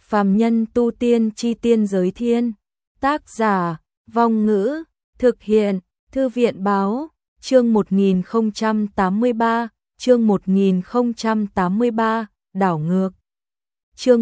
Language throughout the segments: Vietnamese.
Phàm nhân tu tiên chi tiên giới thiên. Tác giả, Vong Ngữ, thực hiện, Thư viện báo, chương 1083, chương 1083, đảo ngược. Chương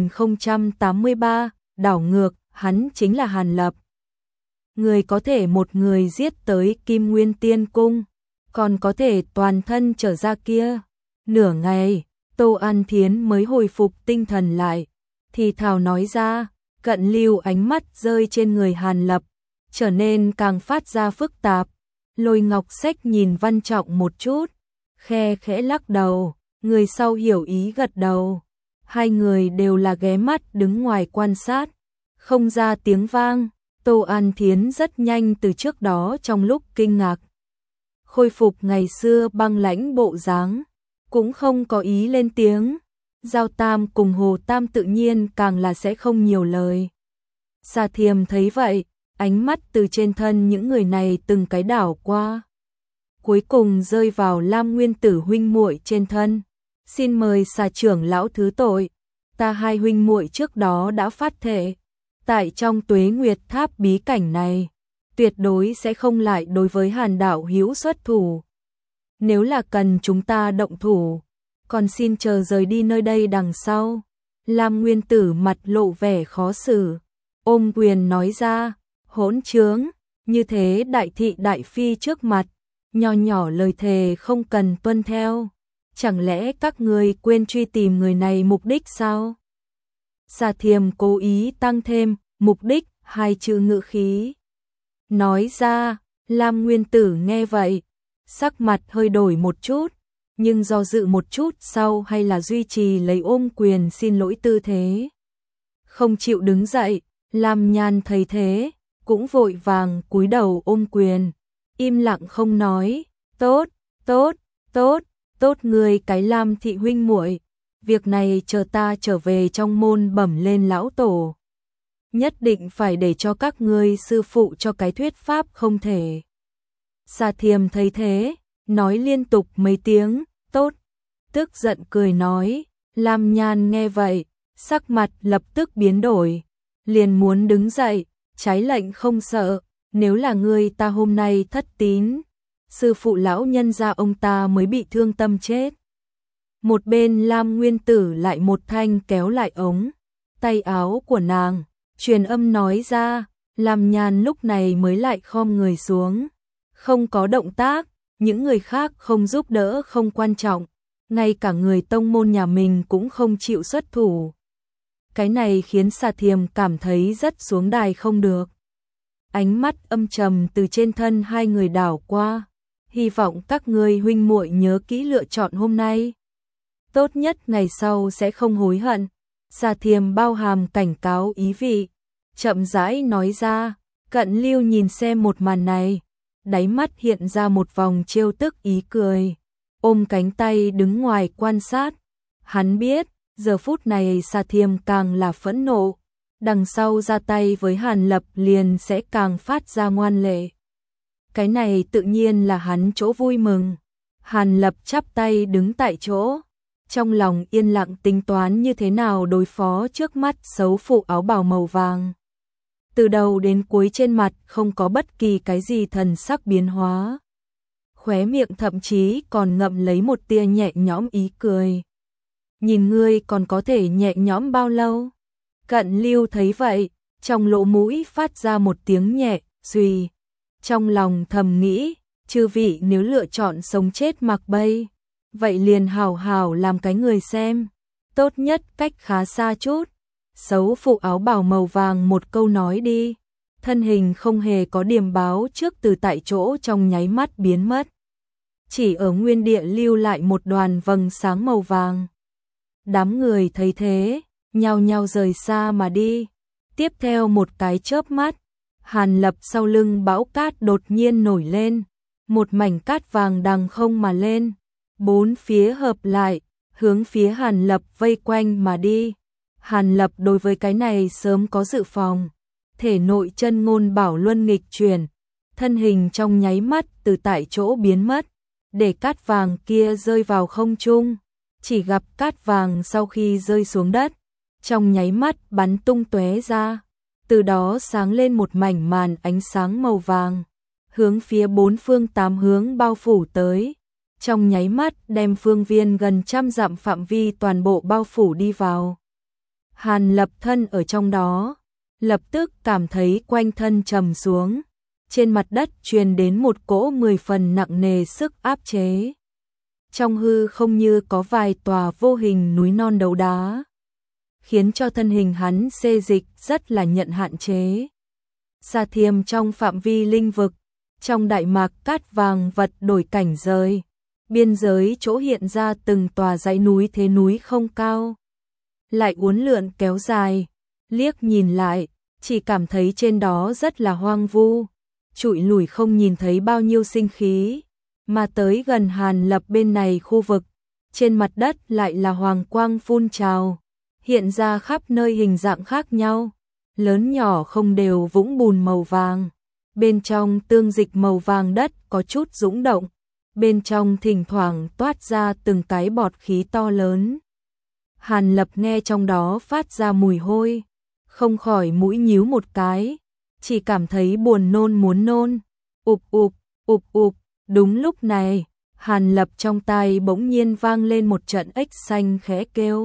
1083, đảo ngược, hắn chính là Hàn Lập. Người có thể một người giết tới Kim Nguyên Tiên Cung, còn có thể toàn thân trở ra kia. Nửa ngày, Tô An Thiến mới hồi phục tinh thần lại, thì thào nói ra. Cận Lưu ánh mắt rơi trên người Hàn Lập, trở nên càng phát ra phức tạp. Lôi Ngọc Sách nhìn Văn Trọng một chút, khe khẽ lắc đầu, người sau hiểu ý gật đầu. Hai người đều là ghé mắt đứng ngoài quan sát, không ra tiếng vang. Tô An Thiến rất nhanh từ trước đó trong lúc kinh ngạc khôi phục ngày xưa băng lãnh bộ dáng, cũng không có ý lên tiếng. Giao Tam cùng Hồ Tam tự nhiên càng là sẽ không nhiều lời. Sa Thiềm thấy vậy, ánh mắt từ trên thân những người này từng cái đảo qua, cuối cùng rơi vào Lam Nguyên Tử huynh muội trên thân. Xin mời Sa trưởng lão thứ tội, ta hai huynh muội trước đó đã phát thệ, tại trong Tuế Nguyệt Tháp bí cảnh này, tuyệt đối sẽ không lại đối với Hàn đạo hữu xuất thủ. Nếu là cần chúng ta động thủ, còn xin chờ rời đi nơi đây đằng sau. Lam Nguyên Tử mặt lộ vẻ khó xử, ôm quyền nói ra, hỗn trướng, như thế đại thị đại phi trước mặt, nho nhỏ lời thề không cần tuân theo. Chẳng lẽ các ngươi quên truy tìm người này mục đích sao? Sa Thiềm cố ý tăng thêm mục đích hai chữ ngữ khí, nói ra. Lam Nguyên Tử nghe vậy, sắc mặt hơi đổi một chút, nhưng do dự một chút sau hay là duy trì lấy ôm quyền xin lỗi tư thế, không chịu đứng dậy. Lam Nhan thấy thế, cũng vội vàng cúi đầu ôm quyền, im lặng không nói. Tốt, tốt, tốt, tốt người cái Lam thị huynh muội, việc này chờ ta trở về trong môn bẩm lên lão tổ, nhất định phải để cho các ngươi sư phụ cho cái thuyết pháp không thể. Sa Thiềm thấy thế, nói liên tục mấy tiếng, tốt, tức giận cười nói. Lam Nhan nghe vậy, sắc mặt lập tức biến đổi, liền muốn đứng dậy, trái lệnh không sợ, nếu là ngươi ta hôm nay thất tín, sư phụ lão nhân gia ông ta mới bị thương tâm chết. Một bên Lam Nguyên Tử lại một thanh kéo lại ống tay áo của nàng, truyền âm nói ra. Lam Nhan lúc này mới lại khom người xuống, không có động tác. Những người khác không giúp đỡ không quan trọng, ngay cả người tông môn nhà mình cũng không chịu xuất thủ. Cái này khiến Sa Thiềm cảm thấy rất xuống đài không được. Ánh mắt âm trầm từ trên thân hai người đảo qua, hy vọng các ngươi huynh muội nhớ kỹ lựa chọn hôm nay, tốt nhất ngày sau sẽ không hối hận. Sa Thiềm bao hàm cảnh cáo ý vị, chậm rãi nói ra. Cận Lưu nhìn xem một màn này, đáy mắt hiện ra một vòng trêu tức ý cười, ôm cánh tay đứng ngoài quan sát. Hắn biết, giờ phút này Sa Thiềm càng là phẫn nộ, đằng sau ra tay với Hàn Lập liền sẽ càng phát ra ngoan lệ. Cái này tự nhiên là hắn chỗ vui mừng. Hàn Lập chắp tay đứng tại chỗ, trong lòng yên lặng tính toán như thế nào đối phó trước mắt xấu phụ áo bào màu vàng. Từ đầu đến cuối trên mặt không có bất kỳ cái gì thần sắc biến hóa, khóe miệng thậm chí còn ngậm lấy một tia nhẹ nhõm ý cười. Nhìn ngươi còn có thể nhẹ nhõm bao lâu? Cận Lưu thấy vậy, trong lỗ mũi phát ra một tiếng nhẹ suy, trong lòng thầm nghĩ, chư vị nếu lựa chọn sống chết mặc bay, vậy liền hào hào làm cái người xem, tốt nhất cách khá xa chút. Xấu phụ áo bào màu vàng một câu nói đi, thân hình không hề có điểm báo trước từ tại chỗ trong nháy mắt biến mất, chỉ ở nguyên địa lưu lại một đoàn vầng sáng màu vàng. Đám người thấy thế, nhao nhao rời xa mà đi. Tiếp theo một cái chớp mắt, Hàn Lập sau lưng bão cát đột nhiên nổi lên, một mảnh cát vàng đằng không mà lên, bốn phía hợp lại, hướng phía Hàn Lập vây quanh mà đi. Hàn Lập đối với cái này sớm có dự phòng, thể nội chân ngôn bảo luân nghịch chuyển, thân hình trong nháy mắt từ tại chỗ biến mất, để cát vàng kia rơi vào không trung. Chỉ gặp cát vàng sau khi rơi xuống đất, trong nháy mắt bắn tung tóe ra, từ đó sáng lên một mảnh màn ánh sáng màu vàng, hướng phía bốn phương tám hướng bao phủ tới, trong nháy mắt đem phương viên gần trăm dặm phạm vi toàn bộ bao phủ đi vào. Hàn Lập thân ở trong đó, lập tức cảm thấy quanh thân trầm xuống, trên mặt đất truyền đến một cỗ 10 phần nặng nề sức áp chế. Trong hư không như có vài tòa vô hình núi non đấu đá, khiến cho thân hình hắn xê dịch rất là nhận hạn chế. Sa Thiêm trong phạm vi linh vực, trong đại mạc cát vàng vật đổi cảnh giới, biên giới chỗ hiện ra từng tòa dãy núi thế núi không cao, lại uốn lượn kéo dài, liếc nhìn lại, chỉ cảm thấy trên đó rất là hoang vu, trụi lủi không nhìn thấy bao nhiêu sinh khí, mà tới gần Hàn Lập bên này khu vực, trên mặt đất lại là hoàng quang phun trào, hiện ra khắp nơi hình dạng khác nhau, lớn nhỏ không đều vũng bùn màu vàng, bên trong tương dịch màu vàng đất có chút dũng động, bên trong thỉnh thoảng toát ra từng cái bọt khí to lớn. Hàn Lập nghe trong đó phát ra mùi hôi, không khỏi mũi nhíu một cái, chỉ cảm thấy buồn nôn muốn nôn, ụp ụp, ụp ụp. Đúng lúc này, Hàn Lập trong tai bỗng nhiên vang lên một trận ếch xanh khẽ kêu.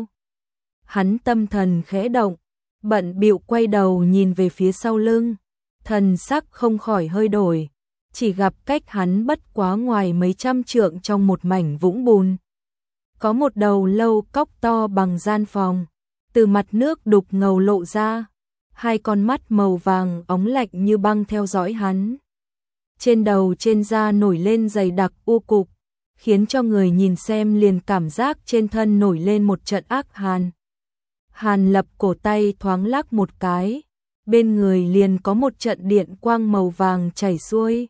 Hắn tâm thần khẽ động, bận bịu quay đầu nhìn về phía sau lưng, thần sắc không khỏi hơi đổi, chỉ gặp cách hắn bất quá ngoài mấy trăm trượng trong một mảnh vũng bùn. Có một đầu lâu cóc to bằng gian phòng, từ mặt nước đục ngầu lộ ra, hai con mắt màu vàng óng lạnh như băng theo dõi hắn. Trên đầu trên da nổi lên dày đặc u cục, khiến cho người nhìn xem liền cảm giác trên thân nổi lên một trận ác hàn. Hàn Lập cổ tay thoáng lắc một cái, bên người liền có một trận điện quang màu vàng chảy xuôi.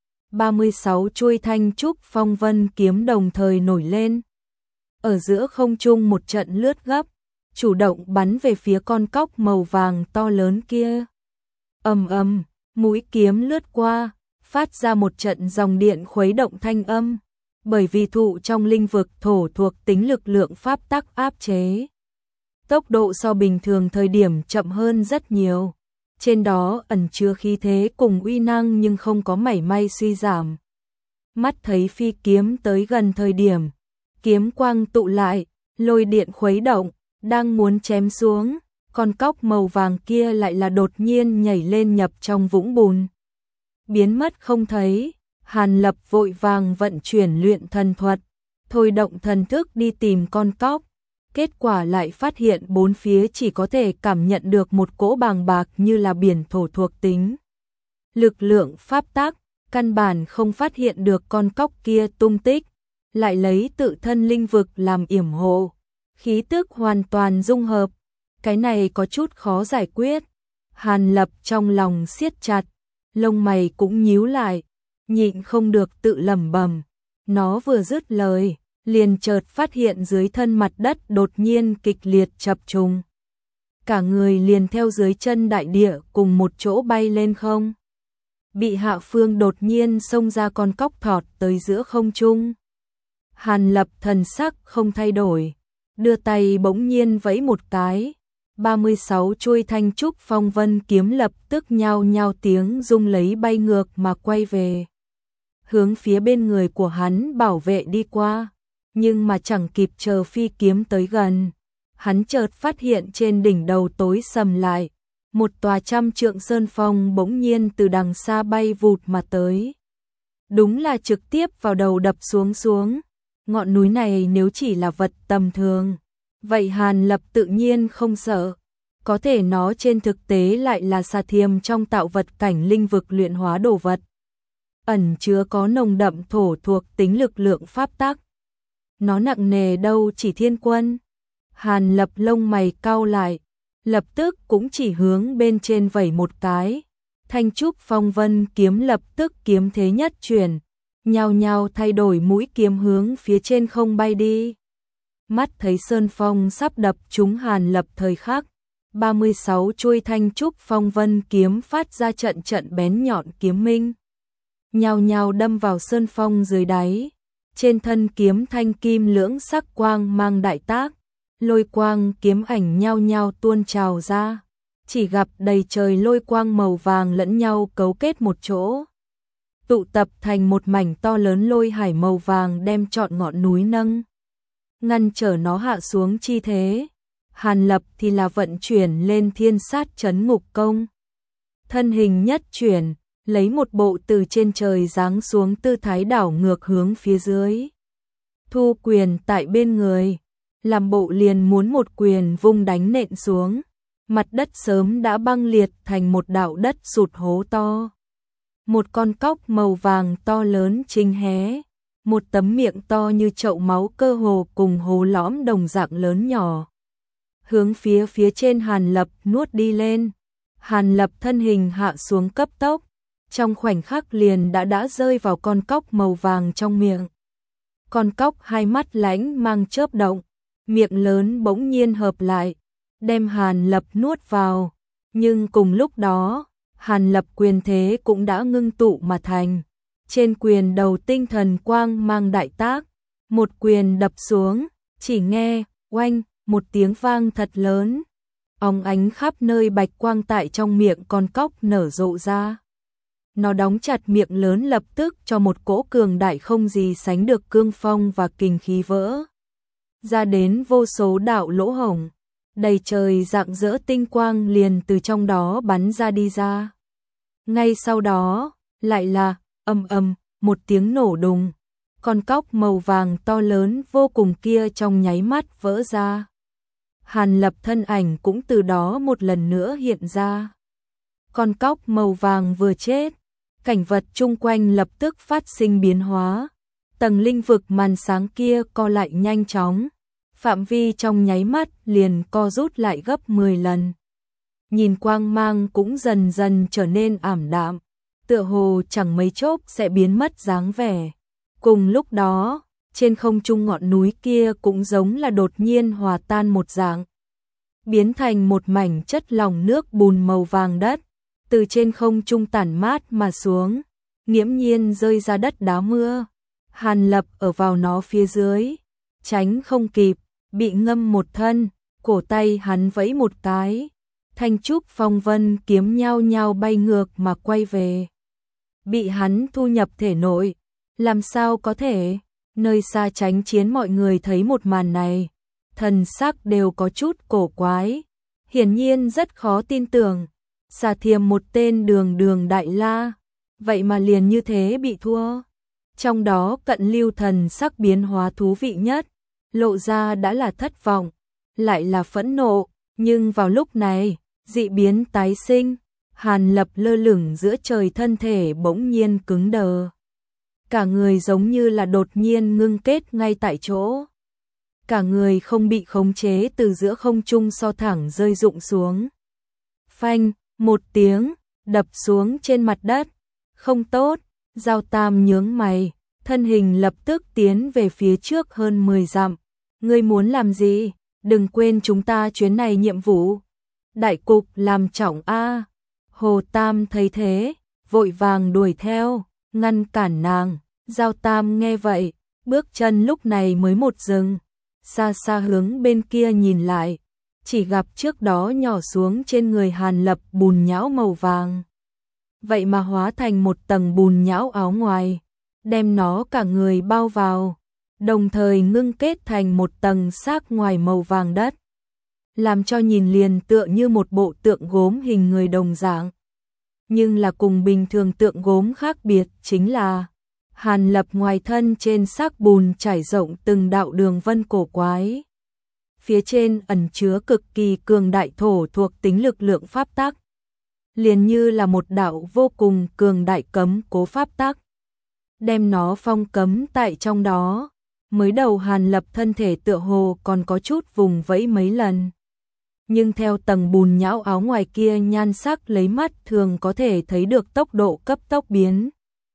36 chuôi thanh trúc phong vân kiếm đồng thời nổi lên. Ở giữa không trung một trận lướt gấp, chủ động bắn về phía con cóc màu vàng to lớn kia. Ầm ầm, mũi kiếm lướt qua, phát ra một trận dòng điện khuấy động thanh âm, bởi vì thụ trong linh vực thổ thuộc tính lực lượng pháp tắc áp chế. Tốc độ so bình thường thời điểm chậm hơn rất nhiều, trên đó ẩn chứa khí thế cùng uy năng nhưng không có mảy may suy giảm. Mắt thấy phi kiếm tới gần thời điểm, kiếm quang tụ lại, lôi điện khuấy động, đang muốn chém xuống, con cóc màu vàng kia lại là đột nhiên nhảy lên nhập trong vũng bùn. Biến mất không thấy, Hàn Lập vội vàng vận chuyển luyện thần thuật, thôi động thần thức đi tìm con cóc, kết quả lại phát hiện bốn phía chỉ có thể cảm nhận được một cỗ bàng bạc như là biển thổ thuộc tính. Lực lượng pháp tắc, căn bản không phát hiện được con cóc kia tung tích, lại lấy tự thân linh vực làm yểm hộ, khí tức hoàn toàn dung hợp, cái này có chút khó giải quyết. Hàn Lập trong lòng siết chặt, lông mày cũng nhíu lại, nhịn không được tự lẩm bẩm. Nó vừa dứt lời, liền chợt phát hiện dưới thân mặt đất đột nhiên kịch liệt chập trùng. Cả người liền theo dưới chân đại địa cùng một chỗ bay lên không. Bị hạ phương đột nhiên xông ra con cóc thọt tới giữa không trung. Hàn Lập thần sắc không thay đổi, đưa tay bỗng nhiên vẫy một cái. 36 chuôi thanh trúc phong vân kiếm lập tức nhao nhao tiếng rung lấy bay ngược mà quay về. Hướng phía bên người của hắn bảo vệ đi qua, nhưng mà chẳng kịp chờ phi kiếm tới gần. Hắn chợt phát hiện trên đỉnh đầu tối sầm lại, một tòa trăm trượng sơn phong bỗng nhiên từ đằng xa bay vụt mà tới. Đúng là trực tiếp vào đầu đập xuống. Ngọn núi này nếu chỉ là vật tầm thường, vậy Hàn Lập tự nhiên không sợ. Có thể nó trên thực tế lại là Sa Thiêm trong tạo vật cảnh linh vực luyện hóa đồ vật. Ẩn chứa có nồng đậm thổ thuộc tính lực lượng pháp tắc. Nó nặng nề đâu chỉ thiên quân. Hàn Lập lông mày cau lại, lập tức cũng chỉ hướng bên trên vẩy một cái. Thanh trúc phong vân kiếm lập tức kiếm thế nhất chuyển, nhao nhao thay đổi mũi kiếm hướng phía trên không bay đi. Mắt thấy sơn phong sắp đập trúng Hàn Lập thời khắc, 36 chuôi thanh trúc phong vân kiếm phát ra trận bén nhọn kiếm minh, nhao nhao đâm vào sơn phong dưới đáy. Trên thân kiếm thanh kim lưỡng sắc quang mang đại tác, lôi quang kiếm ảnh nhao nhao tuôn trào ra, chỉ gặp đầy trời lôi quang màu vàng lẫn nhau cấu kết một chỗ, tụ tập thành một mảnh to lớn lôi hải màu vàng đem trọn ngọn núi nâng, ngăn trở nó hạ xuống chi thế. Hàn Lập thì là vận chuyển lên thiên sát trấn ngục công. Thân hình nhất chuyển, lấy một bộ từ trên trời giáng xuống tư thái đảo ngược hướng phía dưới. Thu quyền tại bên người, làm bộ liền muốn một quyền vung đánh nện xuống. Mặt đất sớm đã băng liệt thành một đạo đất sụt hố to. Một con cóc màu vàng to lớn chính hé, một tấm miệng to như chậu máu cơ hồ cùng hố lõm đồng dạng lớn nhỏ. Hướng phía trên Hàn Lập nuốt đi lên. Hàn Lập thân hình hạ xuống cấp tốc, trong khoảnh khắc liền đã rơi vào con cóc màu vàng trong miệng. Con cóc hai mắt lánh mang chớp động, miệng lớn bỗng nhiên hợp lại, đem Hàn Lập nuốt vào, nhưng cùng lúc đó, Hàn Lập quyền thế cũng đã ngưng tụ mà thành. Trên quyền đầu tinh thần quang mang đại tác, một quyền đập xuống, chỉ nghe oanh một tiếng vang thật lớn, óng ánh khắp nơi bạch quang tại trong miệng con cóc nở rộ ra. Nó đóng chặt miệng lớn lập tức cho một cỗ cường đại không gì sánh được cương phong và kình khí vỡ ra đến vô số đạo lỗ hổng, đầy trời rạng rỡ tinh quang liền từ trong đó bắn ra đi ra. Ngay sau đó, lại là ầm ầm, một tiếng nổ đùng, con cóc màu vàng to lớn vô cùng kia trong nháy mắt vỡ ra. Hàn Lập thân ảnh cũng từ đó một lần nữa hiện ra. Con cóc màu vàng vừa chết, cảnh vật chung quanh lập tức phát sinh biến hóa. Tầng linh vực màn sáng kia co lại nhanh chóng, phạm vi trong nháy mắt liền co rút lại gấp 10 lần. Nhìn quang mang cũng dần dần trở nên ảm đạm, tựa hồ chẳng mấy chốc sẽ biến mất dáng vẻ. Cùng lúc đó, trên không trung ngọn núi kia cũng giống là đột nhiên hòa tan một dạng, biến thành một mảnh chất lỏng nước bùn màu vàng đất, từ trên không trung tản mát mà xuống, nghiễm nhiên rơi ra đất đá mưa. Hàn Lập ở vào nó phía dưới, tránh không kịp, bị ngâm một thân, cổ tay hắn vẫy một cái, thanh trúc phong vân kiếm nhao nhao bay ngược mà quay về. Bị hắn thu nhập thể nội, làm sao có thể? Nơi xa tránh chiến mọi người thấy một màn này, thần sắc đều có chút cổ quái, hiển nhiên rất khó tin tưởng. Xà Thiềm một tên đường đại la, vậy mà liền như thế bị thua. Trong đó Cận Lưu thần sắc biến hóa thú vị nhất, lộ ra đã là thất vọng, lại là phẫn nộ, nhưng vào lúc này, dị biến tái sinh, Hàn Lập lơ lửng giữa trời thân thể bỗng nhiên cứng đờ. Cả người giống như là đột nhiên ngưng kết ngay tại chỗ. Cả người không bị khống chế từ giữa không trung so thẳng rơi rụng xuống. Phanh, một tiếng, đập xuống trên mặt đất. Không tốt, Giao Tam nhướng mày, thân hình lập tức tiến về phía trước hơn 10 dặm. Ngươi muốn làm gì? Đừng quên chúng ta chuyến này nhiệm vụ. Đại cục làm trọng a. Hồ Tam thấy thế, vội vàng đuổi theo, ngăn cản nàng. Giao Tam nghe vậy, bước chân lúc này mới một dừng, xa xa hướng bên kia nhìn lại, chỉ gặp trước đó nhỏ xuống trên người Hàn Lập bùn nhão màu vàng. Vậy mà hóa thành một tầng bùn nhão áo ngoài, đem nó cả người bao vào, đồng thời ngưng kết thành một tầng xác ngoài màu vàng đất, làm cho nhìn liền tựa như một bộ tượng gốm hình người đồng dạng. Nhưng là cùng bình thường tượng gốm khác biệt chính là Hàn Lập ngoài thân trên xác bùn trải rộng từng đạo đường vân cổ quái. Phía trên ẩn chứa cực kỳ cường đại thổ thuộc tính lực lượng pháp tắc, liền như là một đạo vô cùng cường đại cấm cố pháp tắc, đem nó phong cấm tại trong đó. Mới đầu Hàn Lập thân thể tựa hồ còn có chút vùng vẫy mấy lần, nhưng theo tầng bùn nhão áo ngoài kia nhan sắc lấy mắt thường có thể thấy được tốc độ cấp tốc biến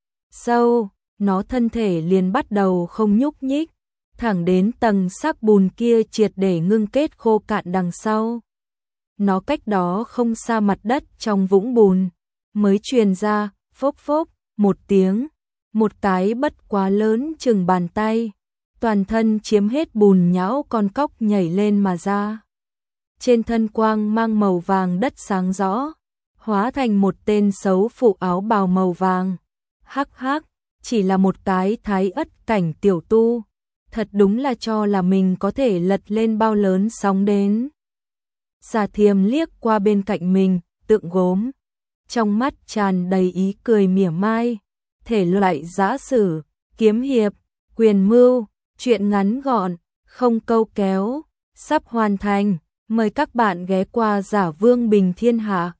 sâu, nó thân thể liền bắt đầu không nhúc nhích, thẳng đến tầng sắc bùn kia triệt để ngưng kết khô cạn đằng sau. Nó cách đó không xa mặt đất trong vũng bùn, mới truyền ra, phốc phốc, một tiếng, một cái bất quá lớn chừng bàn tay, toàn thân chiếm hết bùn nhão con cóc nhảy lên mà ra. Trên thân quang mang màu vàng đất sáng rõ, hóa thành một tên xấu phụ áo bào màu vàng. Hắc hắc, chỉ là một cái thái ất cảnh tiểu tu, thật đúng là cho là mình có thể lật lên bao lớn sóng đến. Giả Thiêm liếc qua bên cạnh mình, tượng gốm, trong mắt tràn đầy ý cười mỉa mai. Thể loại giã sử, kiếm hiệp, quyền mưu, truyện ngắn gọn, không câu kéo, sắp hoàn thành. Mời các bạn ghé qua Giả Vương Bình Thiên Hạ.